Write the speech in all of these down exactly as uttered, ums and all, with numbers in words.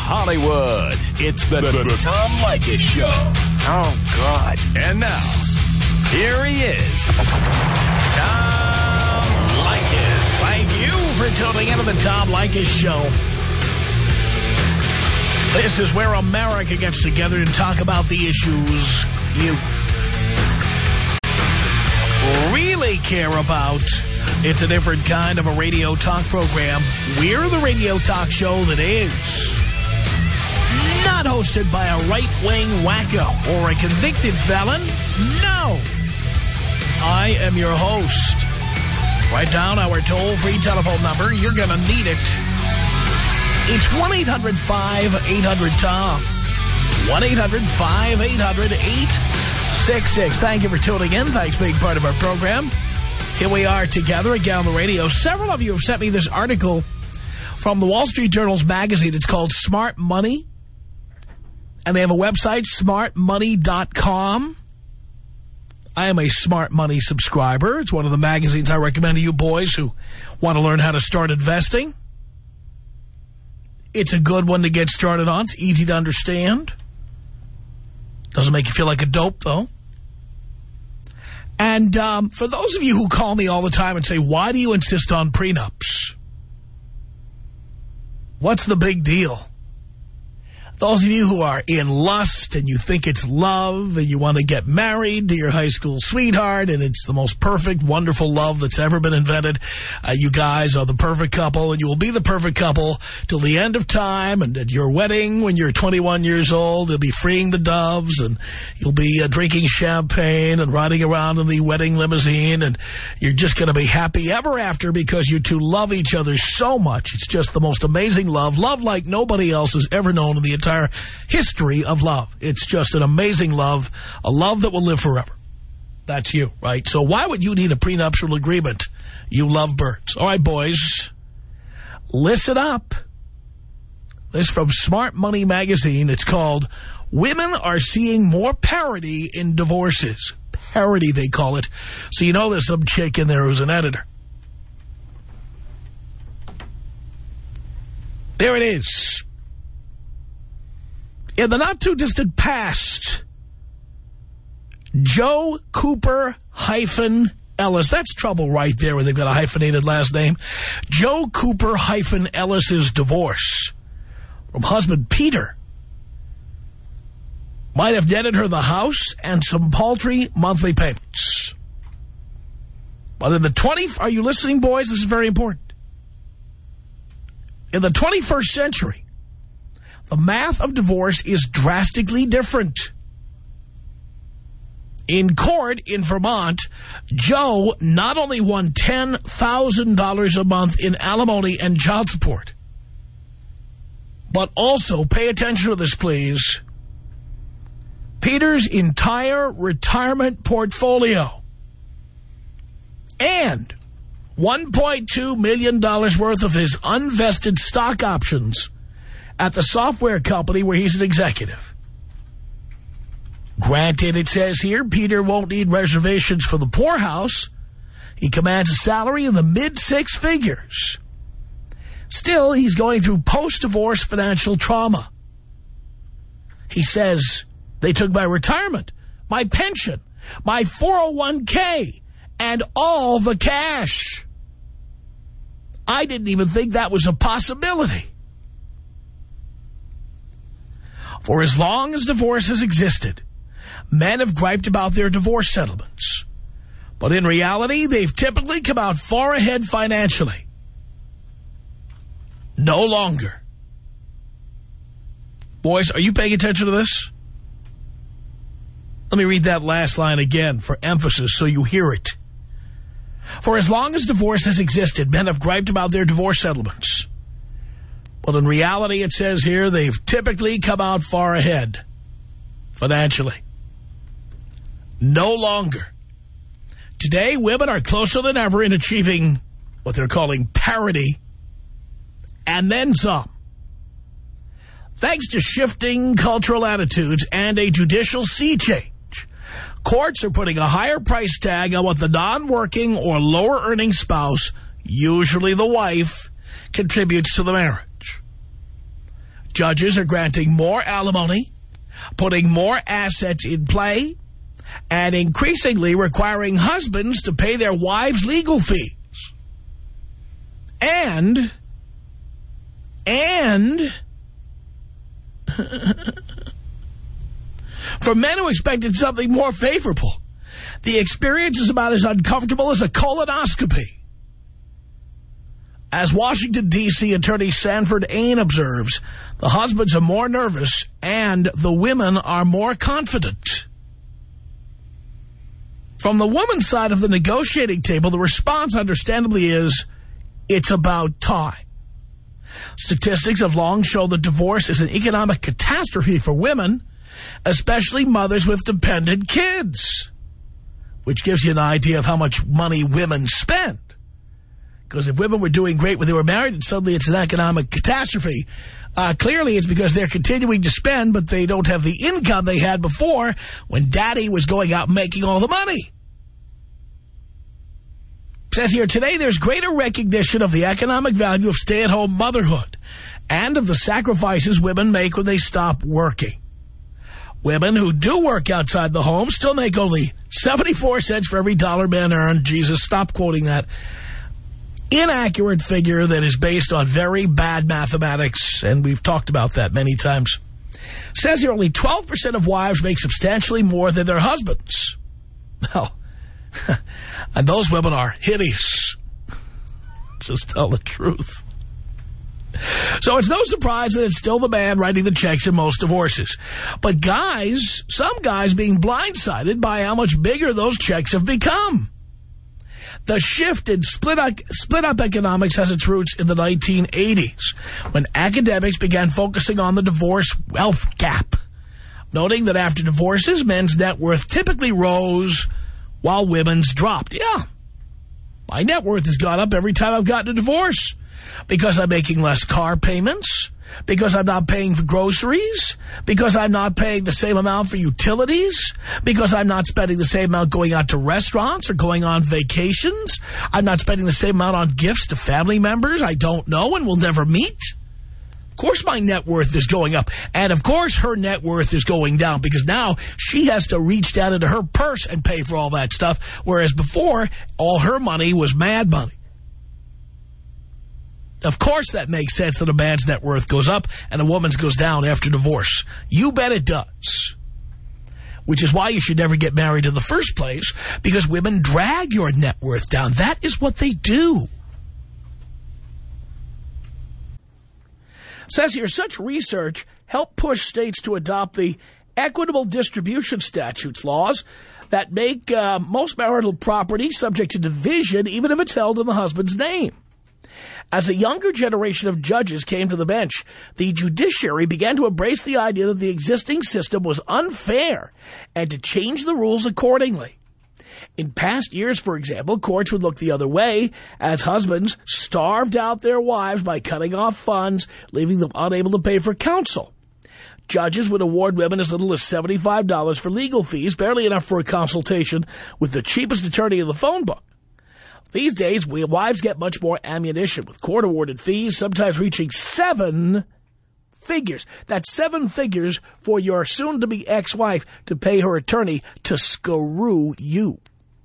Hollywood. It's the, the, the Tom Leykis Show. Oh, God. And now, here he is, Tom Leykis. Thank you for tuning into the Tom Leykis Show. This is where America gets together to talk about the issues you really care about. It's a different kind of a radio talk program. We're the radio talk show that is not hosted by a right-wing wacko or a convicted felon. No. I am your host. Write down our toll-free telephone number. You're going to need it. It's one eight hundred five eight hundred Tom. one eight hundred five eight hundred eight six six. Thank you for tuning in. Thanks for being part of our program. Here we are together again on the radio. Several of you have sent me this article from the Wall Street Journal's magazine. It's called Smart Money. And they have a website, smart money dot com. I am a Smart Money subscriber. It's one of the magazines I recommend to you boys who want to learn how to start investing. It's a good one to get started on. It's easy to understand. Doesn't make you feel like a dope, though. And um, for those of you who call me all the time and say, why do you insist on prenups? What's the big deal? Those of you who are in lust and you think it's love and you want to get married to your high school sweetheart and it's the most perfect, wonderful love that's ever been invented. Uh, you guys are the perfect couple and you will be the perfect couple till the end of time. And at your wedding, when you're twenty-one years old, you'll be freeing the doves and you'll be uh, drinking champagne and riding around in the wedding limousine. And you're just going to be happy ever after because you two love each other so much. It's just the most amazing love. Love like nobody else has ever known in the entire entire history of love. It's just an amazing love, a love that will live forever. That's you, right? So why would you need a prenuptial agreement? You love birds. All right, boys, listen up. This is from Smart Money magazine. It's called Women Are Seeing More Parity in Divorces. Parity, they call it. So you know there's some chick in there who's an editor. There it is. In the not-too-distant past, Joe Cooper hyphen Ellis. That's trouble right there when they've got a hyphenated last name. Joe Cooper hyphen Ellis's divorce from husband Peter might have netted her the house and some paltry monthly payments. But in the twentieth, are you listening, boys? This is very important. In the twenty-first century, the math of divorce is drastically different. In court in Vermont, Joe not only won ten thousand dollars a month in alimony and child support, but also, pay attention to this, please, Peter's entire retirement portfolio and one point two million dollars worth of his unvested stock options at the software company where he's an executive. Granted, it says here, Peter won't need reservations for the poorhouse. He commands a salary in the mid-six figures. Still, he's going through post-divorce financial trauma. He says, they took my retirement, my pension, my four oh one K, and all the cash. I didn't even think that was a possibility. For as long as divorce has existed, men have griped about their divorce settlements. But in reality, they've typically come out far ahead financially. No longer. Boys, are you paying attention to this? Let me read that last line again for emphasis so you hear it. For as long as divorce has existed, men have griped about their divorce settlements. But in reality, it says here, they've typically come out far ahead financially. No longer. Today, women are closer than ever in achieving what they're calling parity and then some. Thanks to shifting cultural attitudes and a judicial sea change, courts are putting a higher price tag on what the non-working or lower-earning spouse, usually the wife, contributes to the marriage. Judges are granting more alimony, putting more assets in play, and increasingly requiring husbands to pay their wives' legal fees. And, and, for men who expected something more favorable, the experience is about as uncomfortable as a colonoscopy. As Washington, D C Attorney Sanford Ain observes, the husbands are more nervous and the women are more confident. From the woman's side of the negotiating table, the response understandably is, it's about time. Statistics have long shown that divorce is an economic catastrophe for women, especially mothers with dependent kids, which gives you an idea of how much money women spend. Because if women were doing great when they were married and suddenly it's an economic catastrophe, uh, clearly it's because they're continuing to spend, but they don't have the income they had before when daddy was going out making all the money. It says here, today there's greater recognition of the economic value of stay-at-home motherhood and of the sacrifices women make when they stop working. Women who do work outside the home still make only seventy-four cents for every dollar men earn. Jesus, stop quoting that inaccurate figure that is based on very bad mathematics, and we've talked about that many times. It says here only twelve percent of wives make substantially more than their husbands. Well, and those women are hideous. Just tell the truth. So it's no surprise that it's still the man writing the checks in most divorces. But guys, some guys being blindsided by how much bigger those checks have become. The shift in split-up split up economics has its roots in the nineteen eighties, when academics began focusing on the divorce wealth gap, noting that after divorces, men's net worth typically rose while women's dropped. Yeah, my net worth has gone up every time I've gotten a divorce because I'm making less car payments, because I'm not paying for groceries, because I'm not paying the same amount for utilities, because I'm not spending the same amount going out to restaurants or going on vacations. I'm not spending the same amount on gifts to family members I don't know and will never meet. Of course my net worth is going up. And of course her net worth is going down because now she has to reach down into her purse and pay for all that stuff, whereas before all her money was mad money. Of course that makes sense that a man's net worth goes up and a woman's goes down after divorce. You bet it does. Which is why you should never get married in the first place, because women drag your net worth down. That is what they do. It says here, such research helped push states to adopt the equitable distribution statutes laws that make uh, most marital property subject to division even if it's held in the husband's name. As a younger generation of judges came to the bench, the judiciary began to embrace the idea that the existing system was unfair and to change the rules accordingly. In past years, for example, courts would look the other way as husbands starved out their wives by cutting off funds, leaving them unable to pay for counsel. Judges would award women as little as seventy-five dollars for legal fees, barely enough for a consultation with the cheapest attorney in the phone book. These days, we wives get much more ammunition, with court-awarded fees sometimes reaching seven figures. That's seven figures for your soon-to-be ex-wife to pay her attorney to screw you.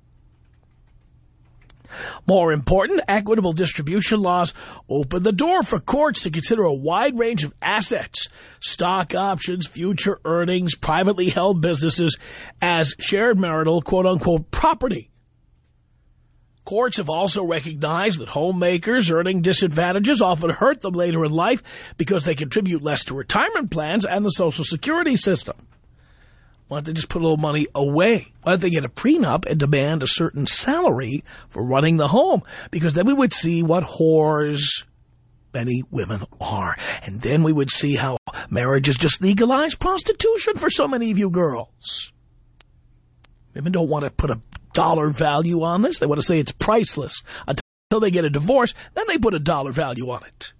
More important, equitable distribution laws open the door for courts to consider a wide range of assets, stock options, future earnings, privately held businesses as shared marital, quote-unquote, property. Courts have also recognized that homemakers earning disadvantages often hurt them later in life because they contribute less to retirement plans and the Social Security system. Why don't they just put a little money away? Why don't they get a prenup and demand a certain salary for running the home? Because then we would see what whores many women are. And then we would see how marriage is just legalized prostitution for so many of you girls. Women don't want to put a dollar value on this. They want to say it's priceless until they get a divorce. Then they put a dollar value on it.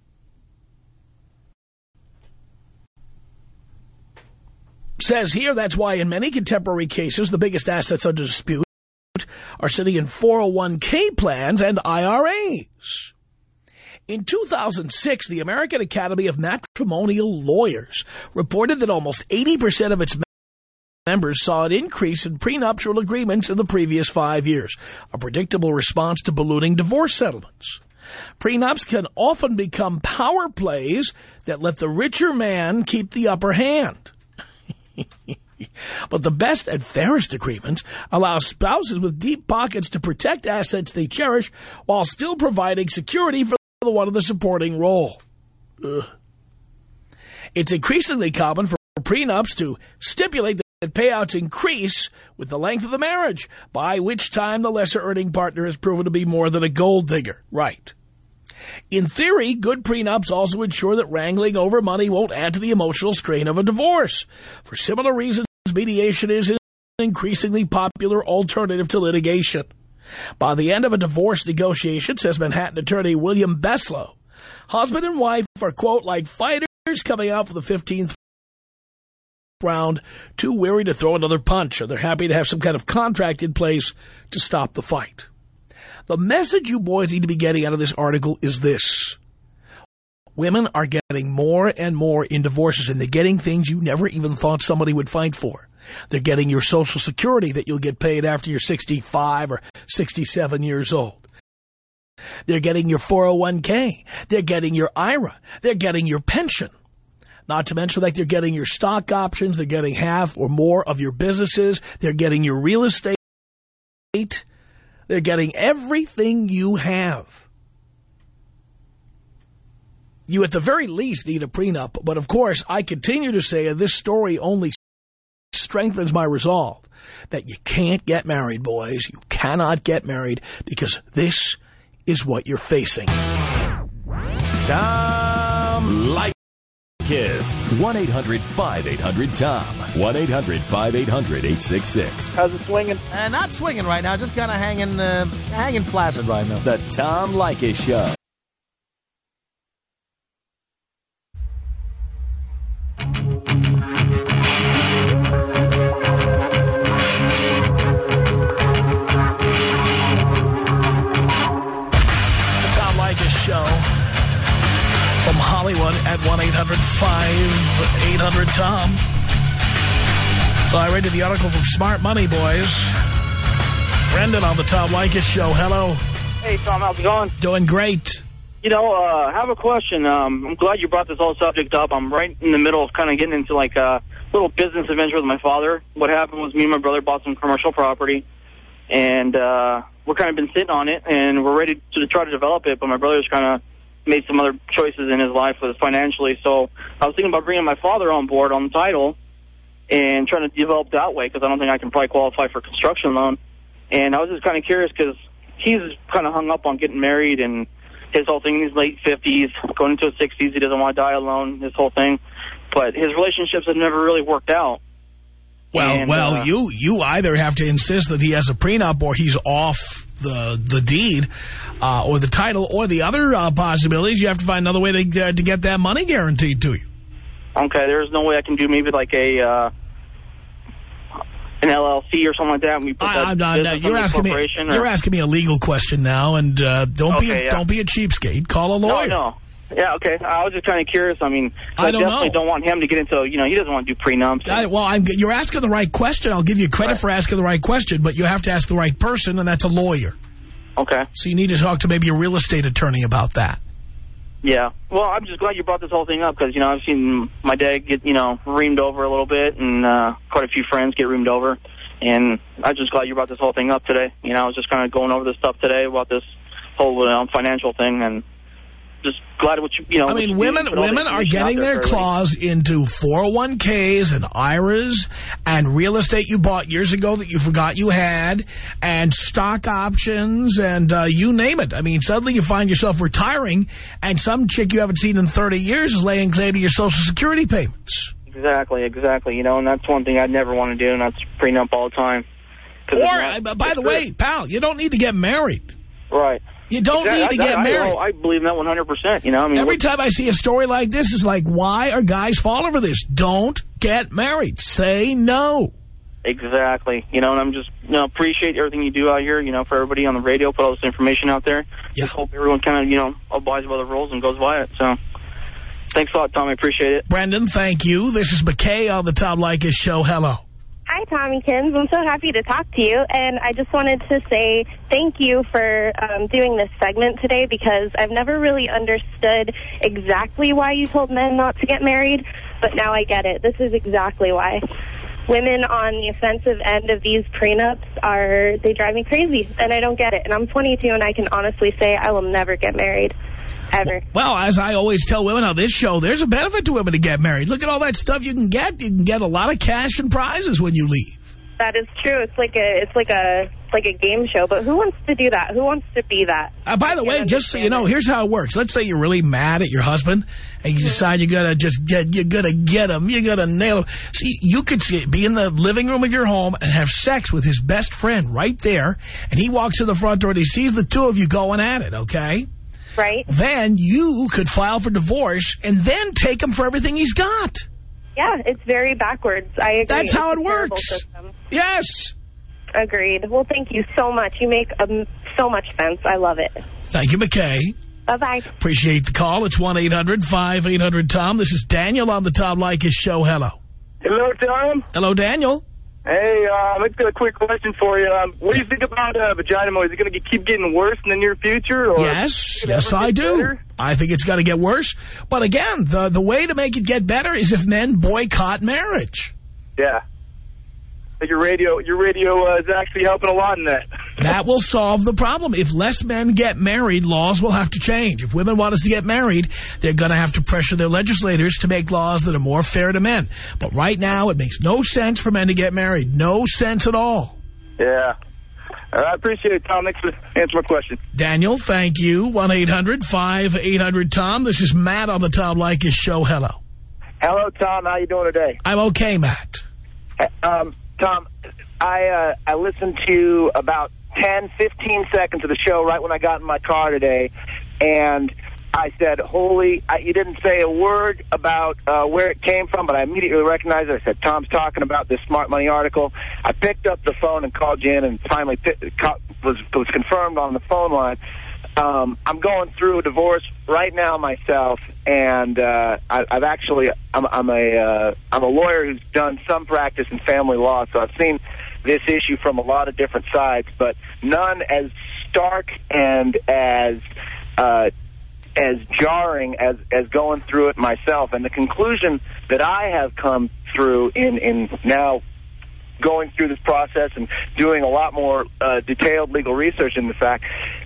Says here that's why in many contemporary cases the biggest assets under dispute are sitting in four oh one K plans and I R As. In two thousand six, the American Academy of Matrimonial Lawyers reported that almost eighty percent of its members saw an increase in prenuptial agreements in the previous five years, a predictable response to ballooning divorce settlements. Prenups can often become power plays that let the richer man keep the upper hand. But the best and fairest agreements allow spouses with deep pockets to protect assets they cherish while still providing security for the one in the supporting role. Ugh. It's increasingly common for prenups to stipulate that payouts increase with the length of the marriage, by which time the lesser-earning partner has proven to be more than a gold digger. Right. In theory, good prenups also ensure that wrangling over money won't add to the emotional strain of a divorce. For similar reasons, mediation is an increasingly popular alternative to litigation. By the end of a divorce negotiation, says Manhattan attorney William Beslow, husband and wife are, quote, like fighters coming out for the fifteenth round, too weary to throw another punch, or they're happy to have some kind of contract in place to stop the fight. The message you boys need to be getting out of this article is this. Women are getting more and more in divorces, and they're getting things you never even thought somebody would fight for. They're getting your Social Security that you'll get paid after you're sixty-five or sixty-seven years old. They're getting your four oh one K. They're getting your I R A. They're getting your pension. Not to mention, like, they're getting your stock options. They're getting half or more of your businesses. They're getting your real estate. They're getting everything you have. You, at the very least, need a prenup. But, of course, I continue to say, and this story only strengthens my resolve, that you can't get married, boys. You cannot get married, because this is what you're facing. Tom Leykis. one eight hundred five eight hundred Tom. one eight hundred five eight hundred eight six six. How's it swinging? Uh, not swinging right now, just kind of hanging, uh, hanging flaccid right now. The Tom Leykis Show. Show from Hollywood at one eight hundred five eight hundred Tom. So I read the article from Smart Money, boys. Brendan on the Tom Leykis Show. Hello. Hey, Tom, how's it going? Doing great. You know, uh, I have a question. Um, I'm glad you brought this whole subject up. I'm right in the middle of kind of getting into, like, a little business adventure with my father. What happened was me and my brother bought some commercial property, and uh, we're kind of been sitting on it, and we're ready to try to develop it, but my brother's kind of made some other choices in his life with financially. So I was thinking about bringing my father on board on the title and trying to develop that way, because I don't think I can probably qualify for construction loan. And I was just kind of curious because he's kind of hung up on getting married, and his whole thing in his late fifties, going into his sixties, he doesn't want to die alone, this whole thing. But his relationships have never really worked out. Well, and, well, uh, you you either have to insist that he has a prenup or he's off the the deed uh, or the title, or the other uh, possibilities, you have to find another way to uh, to get that money guaranteed to you. Okay, there's no way I can do maybe like a uh, an L L C or something like that. And we put I, that I'm not. No, you're asking me. Or? You're asking me a legal question now, and uh, don't okay, be a, yeah. don't be a cheapskate. Call a lawyer. No, no. Yeah, okay. I was just kind of curious. I mean, I, I don't definitely know. don't want him to get into, you know, he doesn't want to do prenups. I, well, I'm, you're asking the right question. I'll give you credit right. for asking the right question, but you have to ask the right person, and that's a lawyer. Okay. So you need to talk to maybe a real estate attorney about that. Yeah. Well, I'm just glad you brought this whole thing up because, you know, I've seen my dad get, you know, reamed over a little bit, and uh, quite a few friends get reamed over. And I'm just glad you brought this whole thing up today. You know, I was just kind of going over this stuff today about this whole uh, financial thing, and just glad what you, you know. I mean, women women are getting their claws into four oh one Ks and I R As and real estate you bought years ago that you forgot you had, and stock options, and uh, you name it. I mean, suddenly you find yourself retiring, and some chick you haven't seen in thirty years is laying claim to your Social Security payments. Exactly, exactly. You know, and that's one thing I'd never want to do, and that's prenup all the time. Or, not, uh, by the way, good. pal, you don't need to get married. Right. You don't exactly. need to get I, married. I, I believe in that one hundred percent. You know, I mean, every time I see a story like this, it's like, why are guys falling for this? Don't get married. Say no. Exactly. You know, and I'm just, you know, appreciate everything you do out here, you know, for everybody on the radio, put all this information out there. Yeah. Just hope everyone kind of, you know, abides by the rules and goes by it. So, thanks a lot, Tom. I appreciate it. Brendan, thank you. This is McKay on the Tom Leykis Show. Hello. Hi, Tommy Kins. I'm so happy to talk to you, and I just wanted to say thank you for um, doing this segment today, because I've never really understood exactly why you told men not to get married, but now I get it. This is exactly why. Women on the offensive end of these prenups are, they drive me crazy, and I don't get it. And I'm twenty-two, and I can honestly say I will never get married. Ever. Well, as I always tell women on this show, there's a benefit to women to get married. Look at all that stuff you can get. You can get a lot of cash and prizes when you leave. That is true. It's like a it's like a like a game show. But who wants to do that? Who wants to be that? Uh, by the way, just so you know, here's how it works. Let's say you're really mad at your husband, and you decide you're gonna just get you're gonna get him. You're gonna nail him. See, you could see, be in the living room of your home and have sex with his best friend right there, and he walks to the front door and he sees the two of you going at it. Okay. Right. Then you could file for divorce and then take him for everything he's got. Yeah, it's very backwards. I agree. That's how it's it works. Yes. Agreed. Well, thank you so much. You make um, so much sense. I love it. Thank you, McKay. Bye-bye. Appreciate the call. It's one eight hundred five eight hundred Tom. This is Daniel on the Tom Leykis Show. Hello. Hello, Tom. Hello, Daniel. Hey, uh, I've got a quick question for you. Um, what do you think about uh, vagina mold? Is it going to keep getting worse in the near future? Or yes, yes, I do. Better? I think it's going to get worse. But again, the, the way to make it get better is if men boycott marriage. Yeah. Your radio, your radio uh, is actually helping a lot in that. That will solve the problem. If less men get married, laws will have to change. If women want us to get married, they're going to have to pressure their legislators to make laws that are more fair to men. But right now, it makes no sense for men to get married. No sense at all. Yeah. I appreciate it, Tom. Thanks for answering my question. Daniel, thank you. one eight hundred five eight hundred Tom. This is Matt on the Tom Leykis Show. Hello. Hello, Tom. How you doing today? I'm okay, Matt. Um, Tom, I uh, I listened to about ten, fifteen seconds of the show right when I got in my car today, and I said, holy, I, you didn't say a word about uh, where it came from, but I immediately recognized it. I said, Tom's talking about this Smart Money article. I picked up the phone and called you in and finally was, was confirmed on the phone line. Um, I'm going through a divorce right now myself, and uh, I, I've actually I'm, I'm a uh, I'm a lawyer who's done some practice in family law, so I've seen this issue from a lot of different sides, but none as stark and as uh, as jarring as as going through it myself. And the conclusion that I have come through in in now going through this process and doing a lot more uh, detailed legal research in the fact.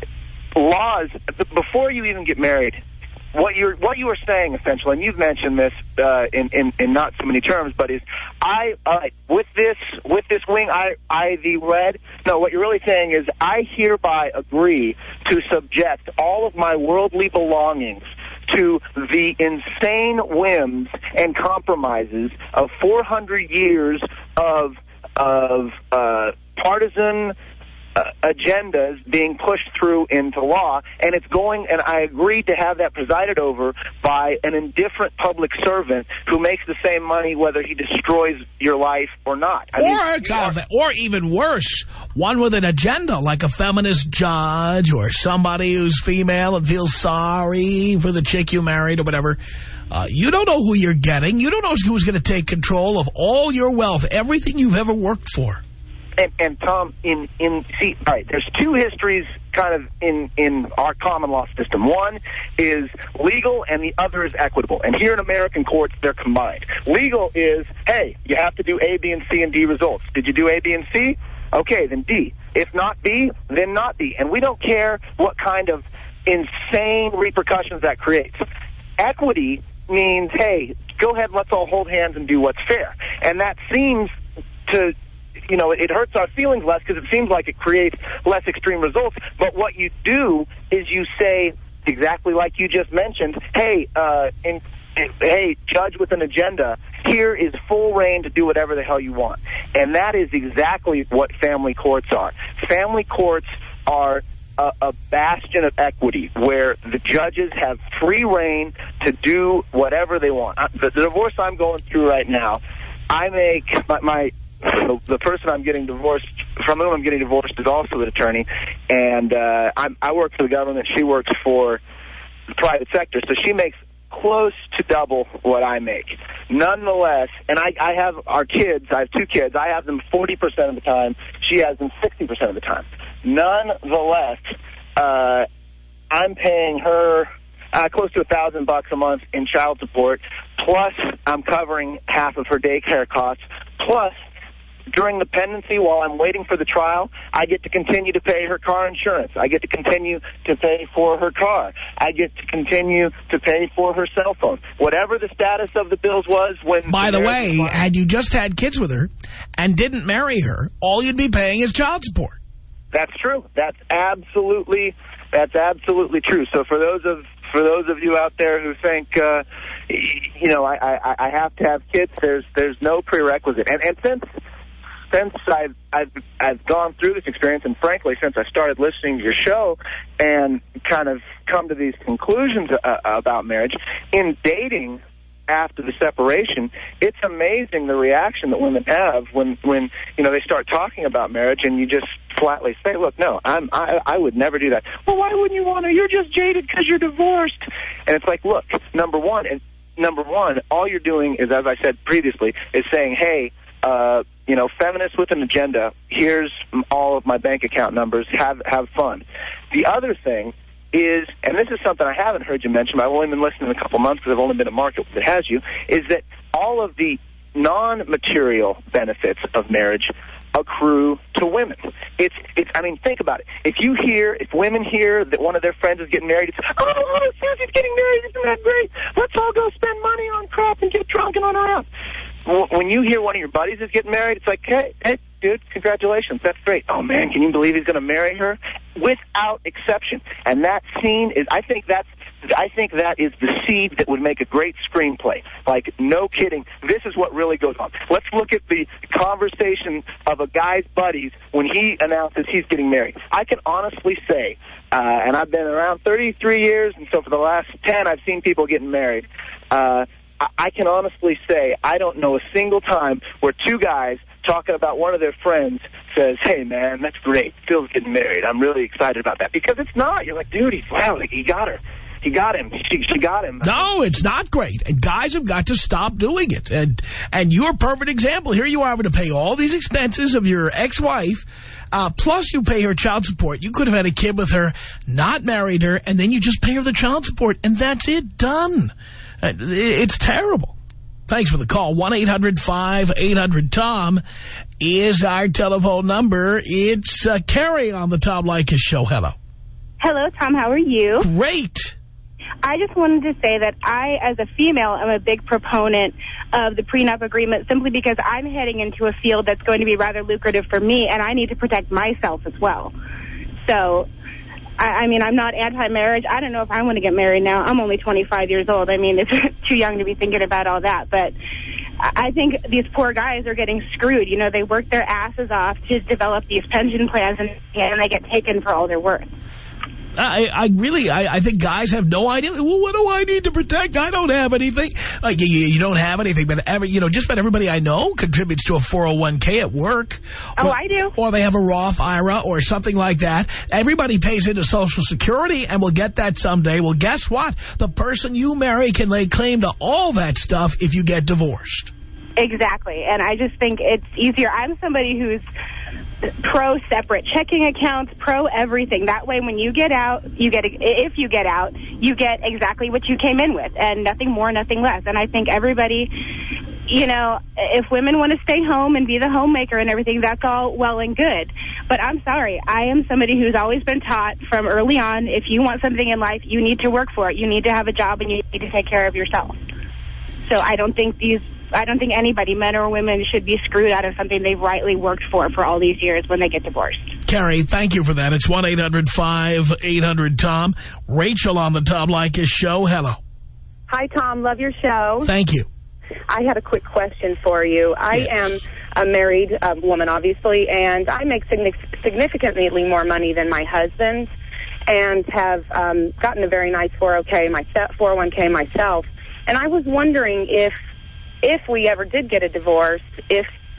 Laws, before you even get married, what you're what you are saying essentially, and you've mentioned this uh, in, in in not so many terms, but is I uh, with this with this wing I ivy red. No, what you're really saying is I hereby agree to subject all of my worldly belongings to the insane whims and compromises of four hundred years of of uh, partisan. Uh, agendas being pushed through into law, and it's going, and I agreed to have that presided over by an indifferent public servant who makes the same money whether he destroys your life or not. I or, mean, God, or even worse, one with an agenda, like a feminist judge or somebody who's female and feels sorry for the chick you married or whatever. Uh, you don't know who you're getting. You don't know who's going to take control of all your wealth, everything you've ever worked for. And, and Tom, in, in see, all right, there's two histories kind of in, in our common law system. One is legal and the other is equitable. And here in American courts, they're combined. Legal is, hey, you have to do A, B, and C and D results. Did you do A, B, and C? Okay, then D. If not B, then not D. And we don't care what kind of insane repercussions that creates. Equity means, hey, go ahead and let's all hold hands and do what's fair. And that seems to... You know, it hurts our feelings less because it seems like it creates less extreme results. But what you do is you say, exactly like you just mentioned, hey, uh, in, in, hey, judge with an agenda, here is full reign to do whatever the hell you want. And that is exactly what family courts are. Family courts are a, a bastion of equity where the judges have free reign to do whatever they want. The, the divorce I'm going through right now, I make my... my the, the person I'm getting divorced from, whom I'm getting divorced, is also an attorney, and uh, I'm, I work for the government. She works for the private sector, so she makes close to double what I make. Nonetheless, and I, I have our kids, I have two kids, I have them forty percent of the time, she has them sixty percent of the time. Nonetheless, uh, I'm paying her uh, close to a thousand bucks a month in child support, plus I'm covering half of her daycare costs, plus during the pendency, while I'm waiting for the trial, I get to continue to pay her car insurance. I get to continue to pay for her car. I get to continue to pay for her cell phone. Whatever the status of the bills was when... By the way, had you just had kids with her and didn't marry her, all you'd be paying is child support. That's true. That's absolutely, that's absolutely true. So for those of for those of you out there who think, uh, you know, I, I, I have to have kids, there's there's no prerequisite. And, and since... Since I've, I've, I've gone through this experience, and frankly, since I started listening to your show and kind of come to these conclusions uh, about marriage, in dating after the separation, it's amazing the reaction that women have when, when you know, they start talking about marriage, and you just flatly say, look, no, I'm, I, I would never do that. Well, why wouldn't you want to? You're just jaded because you're divorced. And it's like, look, number one, and number one, all you're doing is, as I said previously, is saying, hey, Uh, you know, feminists with an agenda, here's all of my bank account numbers, have have fun. The other thing is, and this is something I haven't heard you mention, but I've only been listening a couple months because I've only been in a market that has you, is that all of the non-material benefits of marriage accrue to women. It's, it's. I mean, think about it. If you hear, if women hear that one of their friends is getting married, it's, oh, Susie's getting married, isn't that great? Let's all go spend money on crap and get drunk and run around. When you hear one of your buddies is getting married, it's like, hey, hey, dude, congratulations. That's great. Oh, man, can you believe he's going to marry her? Without exception. And that scene is, I think that's, I think that is the seed that would make a great screenplay. Like, no kidding. This is what really goes on. Let's look at the conversation of a guy's buddies when he announces he's getting married. I can honestly say, uh, and I've been around thirty-three years, and so for the last ten, I've seen people getting married. Uh, I can honestly say I don't know a single time where two guys talking about one of their friends says, hey, man, that's great. Phil's getting married. I'm really excited about that. Because it's not. You're like, dude, he's, wow, he got her. He got him. She, she got him. No, it's not great. And guys have got to stop doing it. And and you're a perfect example. Here you are having to pay all these expenses of your ex-wife, uh, plus you pay her child support. You could have had a kid with her, not married her, and then you just pay her the child support. And that's it. Done. It's terrible. Thanks for the call. one eight hundred five eight hundred Tom is our telephone number. It's uh, Carrie on the Tom Leykis show. Hello. Hello, Tom. How are you? Great. I just wanted to say that I, as a female, am a big proponent of the prenup agreement simply because I'm heading into a field that's going to be rather lucrative for me, and I need to protect myself as well. So... I mean, I'm not anti-marriage. I don't know if I want to get married now. I'm only twenty-five years old. I mean, it's too young to be thinking about all that. But I think these poor guys are getting screwed. You know, they work their asses off to develop these pension plans, and, and they get taken for all they're worth. I, I really, I, I think guys have no idea. Well, what do I need to protect? I don't have anything. Uh, you, you don't have anything, but every, you know, just about everybody I know contributes to a four oh one K at work. Oh, or, I do. Or they have a Roth I R A or something like that. Everybody pays into Social Security and will get that someday. Well, guess what? The person you marry can lay claim to all that stuff if you get divorced. Exactly. And I just think it's easier. I'm somebody who's pro separate checking accounts, pro everything. That way when you get out, you get, if you get out, you get exactly what you came in with and nothing more, nothing less. And I think everybody, you know, if women want to stay home and be the homemaker and everything, that's all well and good. But I'm sorry, I am somebody who's always been taught from early on, if you want something in life, you need to work for it. You need to have a job and you need to take care of yourself. So I don't think these I don't think anybody, men or women, should be screwed out of something they've rightly worked for for all these years when they get divorced. Carrie, thank you for that. It's one eight hundred five eight hundred Tom. Rachel on the Tom Leykis show. Hello. Hi, Tom. Love your show. Thank you. I had a quick question for you. I yes. am a married uh, woman, obviously, and I make significantly more money than my husband and have um, gotten a very nice four oh one K myself. And I was wondering if if we ever did get a divorce, if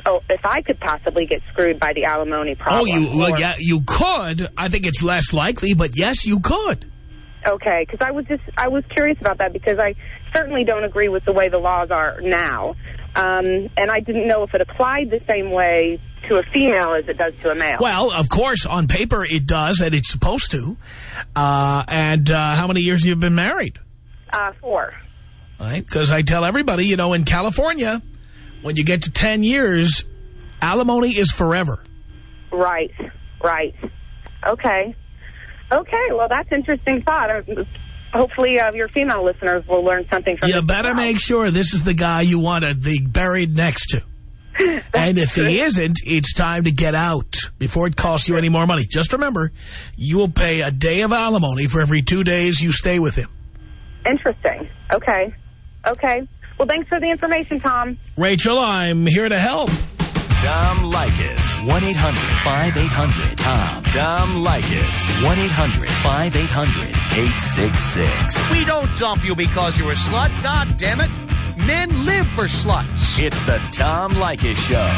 oh, if I could possibly get screwed by the alimony problem. Oh, you well, or, yeah, you could. I think it's less likely, but yes, you could. Okay, because I was just I was curious about that because I certainly don't agree with the way the laws are now, um, and I didn't know if it applied the same way to a female as it does to a male. Well, of course, on paper it does, and it's supposed to. Uh, and uh, how many years have you been married? Uh, four. Right, because I tell everybody, you know, in California, when you get to ten years, alimony is forever. Right, right. Okay. Okay, well, that's interesting thought. Hopefully uh, your female listeners will learn something from this. You better make sure this is the guy you want to be buried next to. And if he isn't, it's time to get out before it costs you any more money. Just remember, you will pay a day of alimony for every two days you stay with him. Interesting. Okay. Okay. Well, thanks for the information, Tom. Rachel, I'm here to help. Tom Leykis. one eight hundred five eight hundred Tom. Tom Leykis. one eight hundred five eight hundred eight six six. We don't dump you because you're a slut. God damn it. Men live for sluts. It's the Tom Leykis Show.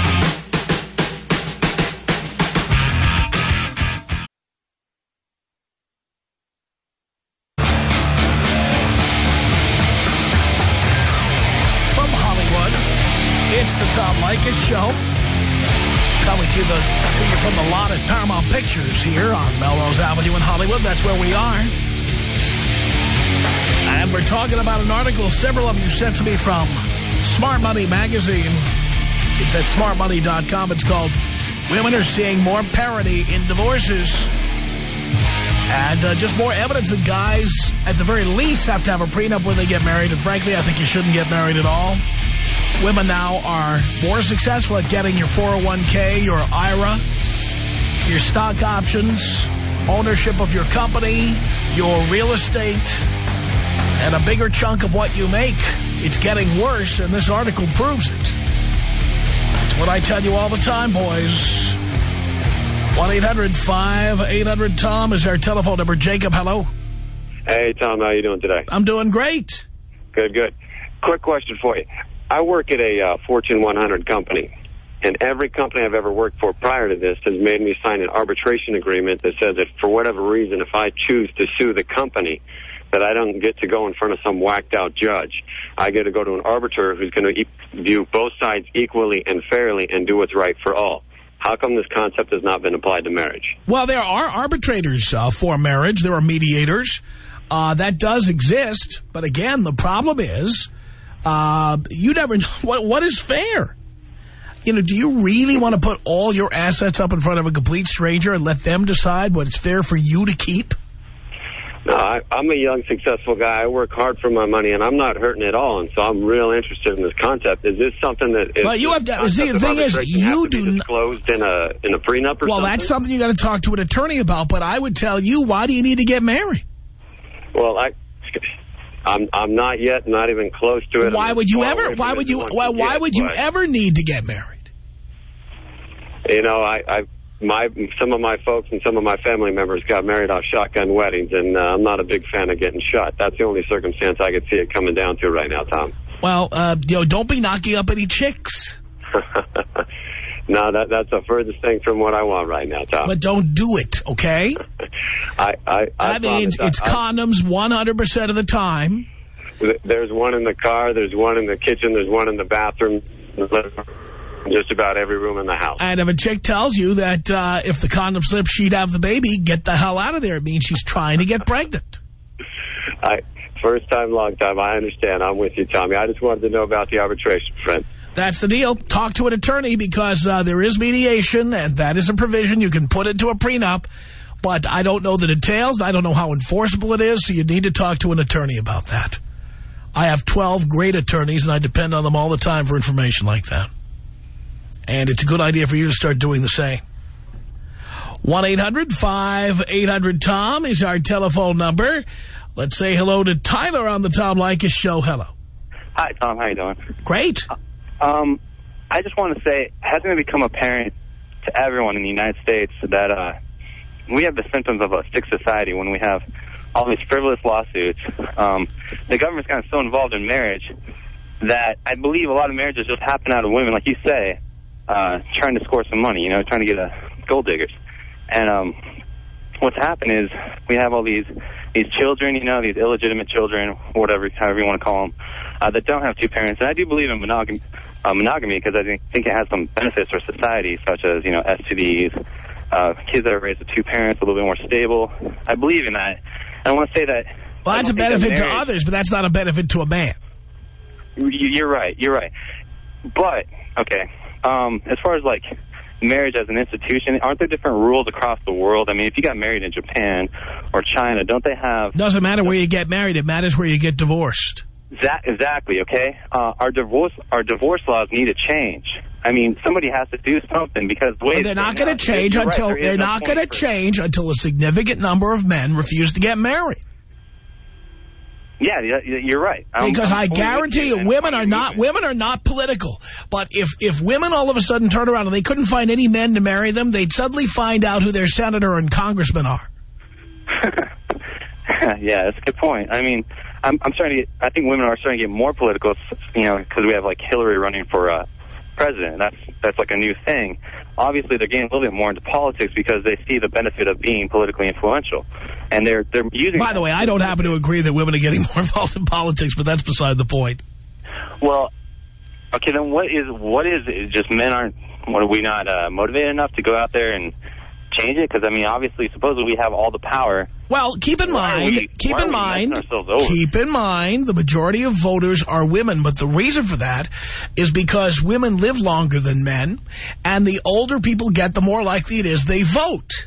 From Hollywood, it's the Tom Leykis Show. Coming to, the, to you from the lot at Paramount Pictures here on Melrose Avenue in Hollywood. That's where we are. And we're talking about an article several of you sent to me from Smart Money Magazine. It's at smart money dot com. It's called Women Are Seeing More Parity in Divorces. And uh, just more evidence that guys, at the very least, have to have a prenup when they get married. And frankly, I think you shouldn't get married at all. Women now are more successful at getting your four oh one K, your I R A, your stock options, ownership of your company, your real estate, and a bigger chunk of what you make. It's getting worse, and this article proves it. It's what I tell you all the time, boys. one eight hundred five eight hundred Tom is our telephone number. Jacob, hello. Hey, Tom, how you doing today? I'm doing great. Good, good. Quick question for you. I work at a uh, Fortune one hundred company, and every company I've ever worked for prior to this has made me sign an arbitration agreement that says that for whatever reason, if I choose to sue the company, that I don't get to go in front of some whacked-out judge. I get to go to an arbiter who's going to e view both sides equally and fairly and do what's right for all. How come this concept has not been applied to marriage? Well, there are arbitrators uh, for marriage. There are mediators. Uh, that does exist. But again, the problem is uh, you never know what, what is fair. You know, do you really want to put all your assets up in front of a complete stranger and let them decide what's fair for you to keep? No, I, I'm a young, successful guy. I work hard for my money, and I'm not hurting at all. And so I'm real interested in this concept. Is this something that is... Well, you have to... See, the thing is, you do... disclosed in a, in a prenup or well, something? Well, that's something you got to talk to an attorney about, but I would tell you, why do you need to get married? Well, I... I'm I'm not yet, not even close to it. Why would you ever? Why would you? Why, why would you ever need to get married? You know, I, I my some of my folks and some of my family members got married off shotgun weddings, and uh, I'm not a big fan of getting shot. That's the only circumstance I could see it coming down to right now, Tom. Well, uh, you know, don't be knocking up any chicks. No, that that's the furthest thing from what I want right now, Tom. But don't do it, okay? I, I, I, I mean, it's, it's I, condoms one hundred percent of the time. There's one in the car, there's one in the kitchen, there's one in the bathroom, just about every room in the house. And if a chick tells you that uh, if the condom slips, she'd have the baby, get the hell out of there. It means she's trying to get pregnant. I First time, long time. I understand. I'm with you, Tommy. I just wanted to know about the arbitration, friend. That's the deal. Talk to an attorney because uh, there is mediation, and that is a provision. You can put into a prenup, but I don't know the details. I don't know how enforceable it is, so you need to talk to an attorney about that. I have twelve great attorneys, and I depend on them all the time for information like that. And it's a good idea for you to start doing the same. one eight hundred five eight hundred Tom is our telephone number. Let's say hello to Tyler on the Tom Leykis Show. Hello. Hi, Tom. How you doing? Great. Um, I just want to say, hasn't it become apparent to everyone in the United States that uh, we have the symptoms of a sick society when we have all these frivolous lawsuits? Um, the government's gotten so involved in marriage that I believe a lot of marriages just happen out of women, like you say. uh, trying to score some money, you know, trying to get a gold diggers. And um, what's happened is we have all these these children, you know, these illegitimate children, whatever, however you want to call them, uh, that don't have two parents. And I do believe in monogamy, uh, monogamy because I think, think it has some benefits for society, such as, you know, S T Ds, uh, kids that are raised with two parents, a little bit more stable. I believe in that. And I want to say that... Well, that's a benefit to others, but that's not a benefit to a man. You're right. You're right. But, okay, um, as far as, like, marriage as an institution, aren't there different rules across the world? I mean, if you got married in Japan or China, don't they have... Doesn't matter where you get married. It matters where you get divorced. That, exactly, okay? Uh, our divorce our divorce laws need to change. I mean, somebody has to do something because... the way well, they're not going to change until... Right, they're no not going to change until a significant number of men refuse to get married. Yeah, you're right. I'm, because I'm I guarantee you, women are not women are not political. But if if women all of a sudden turn around and they couldn't find any men to marry them, they'd suddenly find out who their senator and congressman are. Yeah, that's a good point. I mean, I'm I'm starting to get. I think women are starting to get more political. You know, because we have like Hillary running for uh, president. That's that's like a new thing. Obviously, they're getting a little bit more into politics because they see the benefit of being politically influential. And they're they're using... By the way, I don't happen to agree that women are getting more involved in politics, but that's beside the point. Well, okay, then what is what is it? Just men aren't... What, are we not uh, motivated enough to go out there and change it? Because, I mean, obviously, supposedly we have all the power. Well, keep in mind, we, keep in mind, keep in mind, the majority of voters are women. But the reason for that is because women live longer than men. And the older people get, the more likely it is they vote.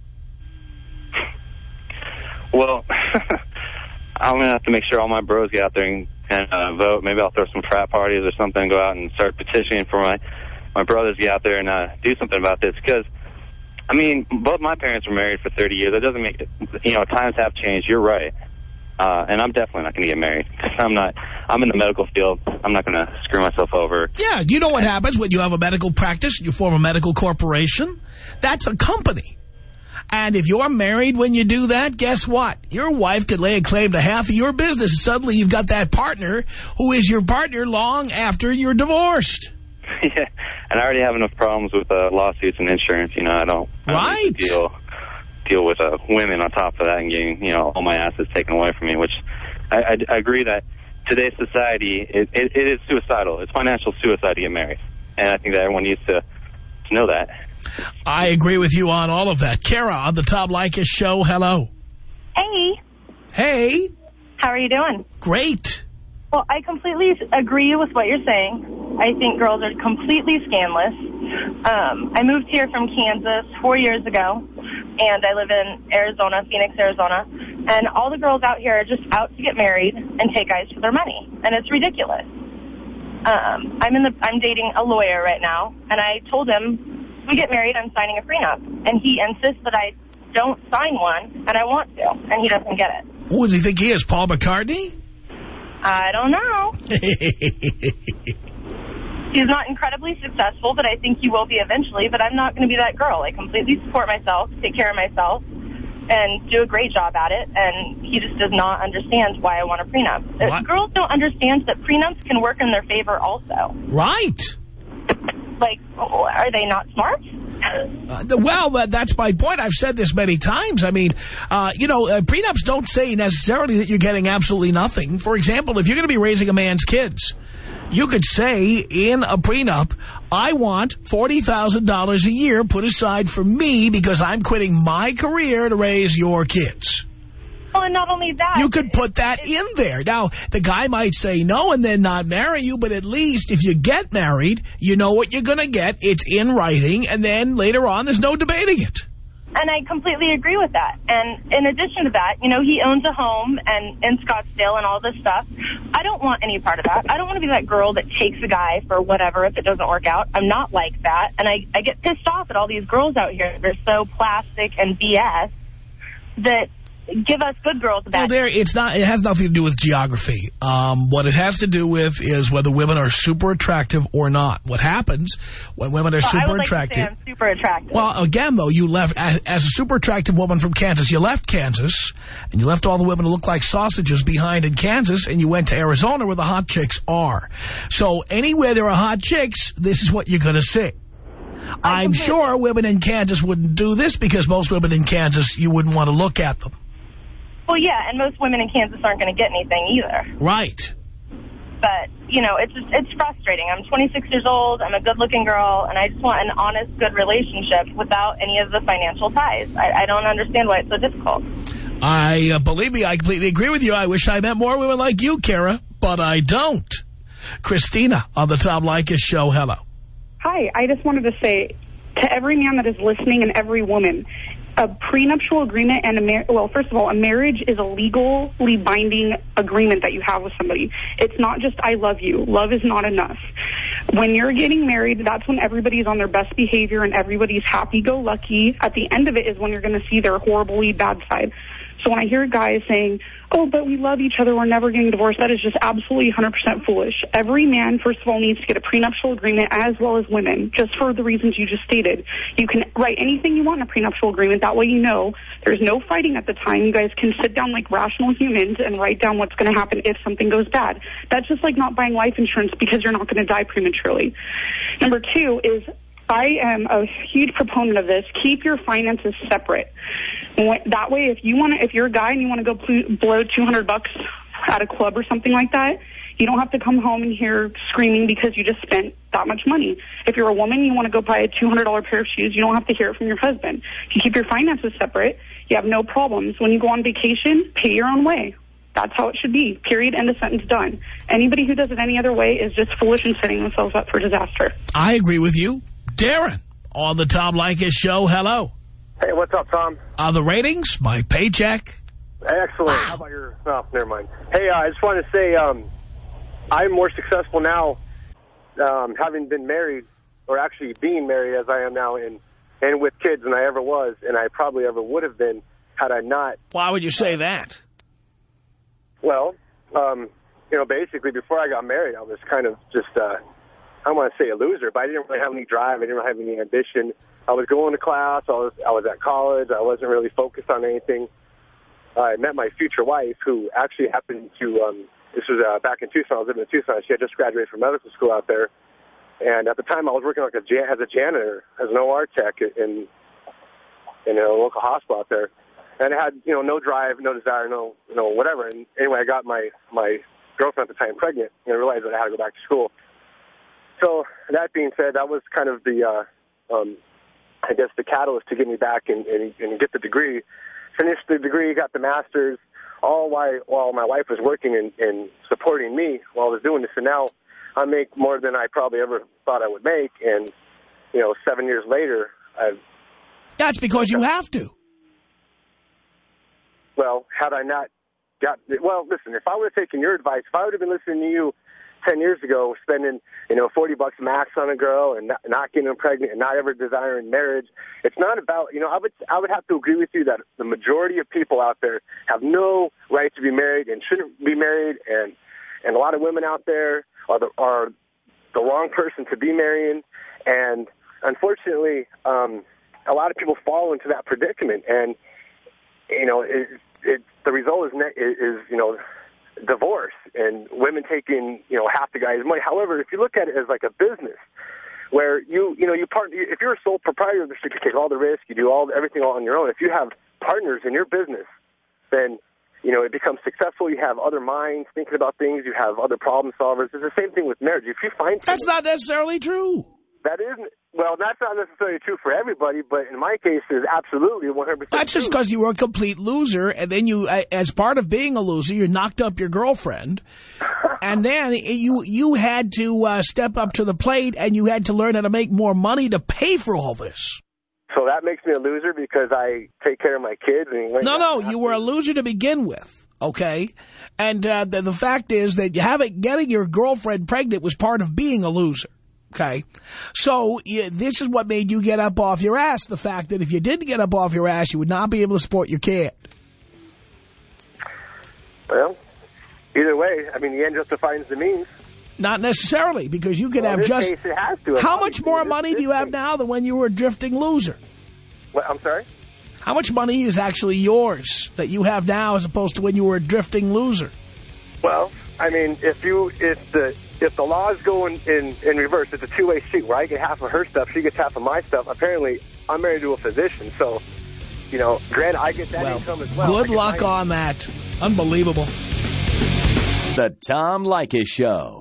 Well, I'm going to have to make sure all my bros get out there and, and uh, vote. Maybe I'll throw some frat parties or something, go out and start petitioning for my, my brothers to get out there and uh, do something about this. Because, I mean, both my parents were married for thirty years. That doesn't make it, you know, times have changed. You're right. Uh, and I'm definitely not going to get married. I'm not, I'm in the medical field. I'm not going to screw myself over. Yeah, you know what happens when you have a medical practice and you form a medical corporation? That's a company. And if you're married when you do that, guess what? Your wife could lay a claim to half of your business. Suddenly you've got that partner who is your partner long after you're divorced. Yeah, and I already have enough problems with uh, lawsuits and insurance. You know, I don't, I don't right. need to deal, deal with uh, women on top of that and getting, you know, all my assets taken away from me, which I, I, I agree that today's society, it, it, it is suicidal. It's financial suicide to get married. And I think that everyone needs to, to know that. I agree with you on all of that. Kara on the Tom Leykis show. Hello. Hey. Hey. How are you doing? Great. Well, I completely agree with what you're saying. I think girls are completely scandalous. Um, I moved here from Kansas four years ago, and I live in Arizona, Phoenix, Arizona. And all the girls out here are just out to get married and take guys for their money, and it's ridiculous. Um, I'm in the I'm dating a lawyer right now, and I told him, we get married, I'm signing a prenup. And he insists that I don't sign one, and I want to, and he doesn't get it. Who does he think he is, Paul McCartney? I don't know. He's not incredibly successful, but I think he will be eventually, but I'm not going to be that girl. I completely support myself, take care of myself, and do a great job at it, and he just does not understand why I want a prenup. What? Girls don't understand that prenups can work in their favor also. Right. Like, are they not smart? Uh, well, uh, that's my point. I've said this many times. I mean, uh, you know, uh, prenups don't say necessarily that you're getting absolutely nothing. For example, if you're going to be raising a man's kids, you could say in a prenup, I want forty thousand dollars a year put aside for me because I'm quitting my career to raise your kids. Well, and not only that. You could put that in there. Now, the guy might say no and then not marry you, but at least if you get married, you know what you're going to get. It's in writing, and then later on, there's no debating it. And I completely agree with that. And in addition to that, you know, he owns a home and in Scottsdale and all this stuff. I don't want any part of that. I don't want to be that girl that takes a guy for whatever if it doesn't work out. I'm not like that. And I, I get pissed off at all these girls out here that are so plastic and B S that give us good girls a bad. Well, there, it's not. It has nothing to do with geography. Um, what it has to do with is whether women are super attractive or not. What happens when women are well, super I would like attractive? To say I'm super attractive. Well, again, though, you left as, as a super attractive woman from Kansas. You left Kansas, and you left all the women who look like sausages behind in Kansas, and you went to Arizona where the hot chicks are. So anywhere there are hot chicks, this is what you're going to see. I'm sure women in Kansas wouldn't do this because most women in Kansas, you wouldn't want to look at them. Well, yeah, and most women in Kansas aren't going to get anything either. Right. But, you know, it's just, it's frustrating. I'm twenty-six years old, I'm a good-looking girl, and I just want an honest, good relationship without any of the financial ties. I, I don't understand why it's so difficult. I, uh, believe me, I completely agree with you. I wish I met more women like you, Kara, but I don't. Christina on the Tom Leykis show. Hello. Hi. I just wanted to say to every man that is listening and every woman, a prenuptial agreement and a mar well, first of all, a marriage is a legally binding agreement that you have with somebody. It's not just I love you. Love is not enough. When you're getting married, that's when everybody's on their best behavior and everybody's happy-go-lucky. At the end of it is when you're going to see their horribly bad side. So when I hear guys saying, oh, but we love each other, we're never getting divorced, that is just absolutely one hundred percent foolish. Every man, first of all, needs to get a prenuptial agreement as well as women, just for the reasons you just stated. You can write anything you want in a prenuptial agreement. That way you know there's no fighting at the time. You guys can sit down like rational humans and write down what's going to happen if something goes bad. That's just like not buying life insurance because you're not going to die prematurely. Number two is I am a huge proponent of this. Keep your finances separate. That way, if you want to, if you're a guy and you want to go blow two hundred bucks at a club or something like that, you don't have to come home and hear screaming because you just spent that much money. If you're a woman and you want to go buy a two hundred dollar pair of shoes, you don't have to hear it from your husband. If you keep your finances separate, you have no problems. When you go on vacation, pay your own way. That's how it should be. Period. End of sentence. Done. Anybody who does it any other way is just foolish and setting themselves up for disaster. I agree with you. Darren on the Tom Leykis show. Hello. Hey, what's up, Tom? Uh, the ratings, my paycheck. Excellent. Wow. How about your... Oh, never mind. Hey, uh, I just wanted to say um, I'm more successful now um, having been married, or actually being married as I am now, and, and with kids than I ever was, and I probably ever would have been had I not. Why would you say that? Well, um, you know, basically before I got married, I was kind of just... Uh, I don't want to say a loser, but I didn't really have any drive. I didn't really have any ambition. I was going to class. I was I was at college. I wasn't really focused on anything. Uh, I met my future wife, who actually happened to, um, this was uh, back in Tucson. I was living in Tucson. She had just graduated from medical school out there. And at the time, I was working like a jan as a janitor, as an O R tech in, in a local hospital out there. And I had, you know, no drive, no desire, no, you know, whatever. And anyway, I got my, my girlfriend at the time pregnant, and I realized that I had to go back to school. So that being said, that was kind of the, uh, um, I guess, the catalyst to get me back and, and, and get the degree. Finished the degree, got the master's, all while, while my wife was working and, and supporting me while I was doing this. And now I make more than I probably ever thought I would make. And, you know, seven years later, I've... That's because you have to. Well, had I not got... Well, listen, if I would have taken your advice, if I would have been listening to you ten years ago, spending, you know, forty bucks max on a girl and not, not getting her pregnant and not ever desiring marriage. It's not about, you know, I would, I would have to agree with you that the majority of people out there have no right to be married and shouldn't be married. And, and a lot of women out there are the, are the wrong person to be marrying. And unfortunately, um, a lot of people fall into that predicament. And, you know, it, it, the result is, is, is, you know, divorce and women taking, you know, half the guy's money. However, if you look at it as like a business where you, you know, you part, if you're a sole proprietor, you take all the risk, you do all everything all on your own. If you have partners in your business, then, you know, it becomes successful. You have other minds thinking about things. You have other problem solvers. It's the same thing with marriage. If you find that's not necessarily true. That isn't. Well, that's not necessarily true for everybody, but in my case, is absolutely one hundred percent That's just because you were a complete loser, and then you, as part of being a loser, you knocked up your girlfriend, and then you you had to uh, step up to the plate, and you had to learn how to make more money to pay for all this. So that makes me a loser because I take care of my kids? And no, no, you were a loser to begin with, okay? And uh, the, the fact is that having getting your girlfriend pregnant was part of being a loser. Okay, so yeah, this is what made you get up off your ass, the fact that if you didn't get up off your ass, you would not be able to support your kid. Well, either way, I mean, the end justifies the means. Not necessarily, because you could well, have in this just... case, it has to. How much more money do you have now than when you were a drifting loser? What, I'm sorry? How much money is actually yours that you have now as opposed to when you were a drifting loser? Well, I mean, if you, if the... if the laws go in, in, in reverse, it's a two-way street where I get half of her stuff, she gets half of my stuff. Apparently, I'm married to a physician, so, you know, granted, I get that well, income as well. Good luck on that. Unbelievable. The Tom Leykis Show.